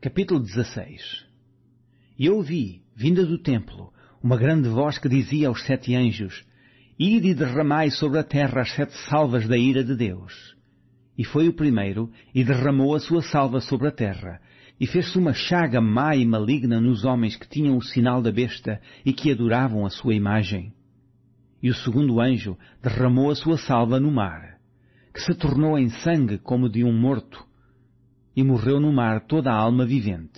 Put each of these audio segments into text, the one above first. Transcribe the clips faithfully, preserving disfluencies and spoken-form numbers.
Capítulo dezasseis. E eu ouvi, vinda do templo, uma grande voz que dizia aos sete anjos: Ide e derramai sobre a terra as sete salvas da ira de Deus. E foi o primeiro, e derramou a sua salva sobre a terra, e fez-se uma chaga má e maligna nos homens que tinham o sinal da besta e que adoravam a sua imagem. E o segundo anjo derramou a sua salva no mar, que se tornou em sangue como de um morto, e morreu no mar toda a alma vivente.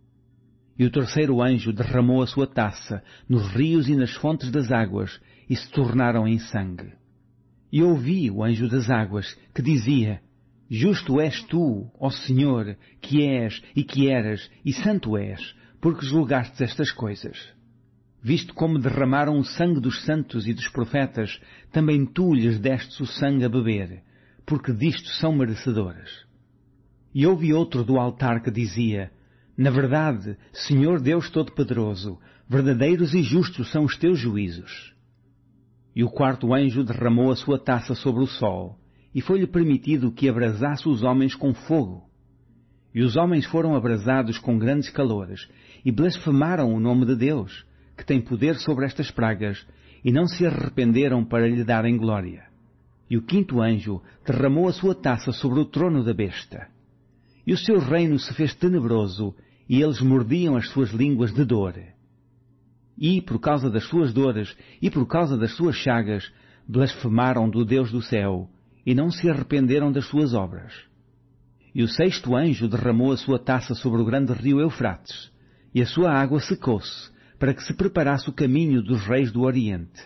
E o terceiro anjo derramou a sua taça nos rios e nas fontes das águas, e se tornaram em sangue. E ouvi o anjo das águas, que dizia: Justo és tu, ó Senhor, que és e que eras, e santo és, porque julgastes estas coisas. Visto como derramaram o sangue dos santos e dos profetas, também tu lhes destes o sangue a beber, porque disto são merecedoras. E ouvi outro do altar que dizia: Na verdade, Senhor Deus Todo-Poderoso, verdadeiros e justos são os teus juízos. E o quarto anjo derramou a sua taça sobre o sol, e foi-lhe permitido que abrasasse os homens com fogo. E os homens foram abrasados com grandes calores, e blasfemaram o nome de Deus, que tem poder sobre estas pragas, e não se arrependeram para lhe darem glória. E o quinto anjo derramou a sua taça sobre o trono da besta. E o seu reino se fez tenebroso, e eles mordiam as suas línguas de dor. E, por causa das suas dores e por causa das suas chagas, blasfemaram do Deus do céu, e não se arrependeram das suas obras. E o sexto anjo derramou a sua taça sobre o grande rio Eufrates, e a sua água secou-se, para que se preparasse o caminho dos reis do Oriente.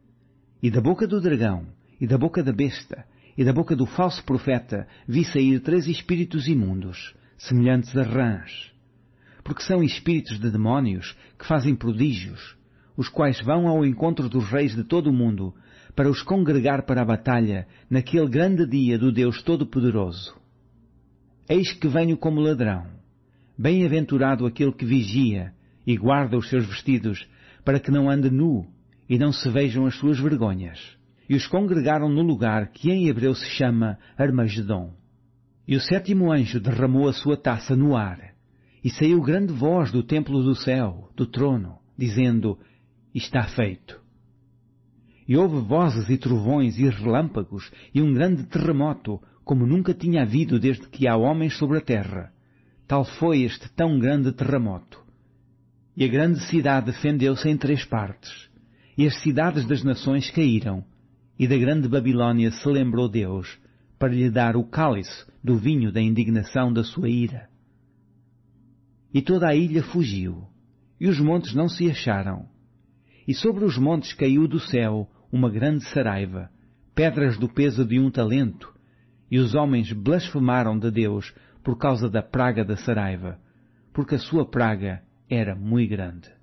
E da boca do dragão, e da boca da besta, e da boca do falso profeta vi sair três espíritos imundos, semelhantes a rãs. Porque são espíritos de demónios que fazem prodígios, os quais vão ao encontro dos reis de todo o mundo, para os congregar para a batalha naquele grande dia do Deus Todo-Poderoso. Eis que venho como ladrão. Bem-aventurado aquele que vigia e guarda os seus vestidos, para que não ande nu e não se vejam as suas vergonhas. E os congregaram no lugar que em hebreu se chama Armagedom. E o sétimo anjo derramou a sua taça no ar, e saiu grande voz do templo do céu, do trono, dizendo: Está feito. E houve vozes e trovões e relâmpagos e um grande terremoto, como nunca tinha havido desde que há homens sobre a terra. Tal foi este tão grande terremoto. E a grande cidade fendeu-se em três partes, e as cidades das nações caíram. E da grande Babilônia se lembrou Deus, para lhe dar o cálice do vinho da indignação da sua ira. E toda a ilha fugiu, e os montes não se acharam. E sobre os montes caiu do céu uma grande saraiva, pedras do peso de um talento, e os homens blasfemaram de Deus por causa da praga da saraiva, porque a sua praga era muito grande.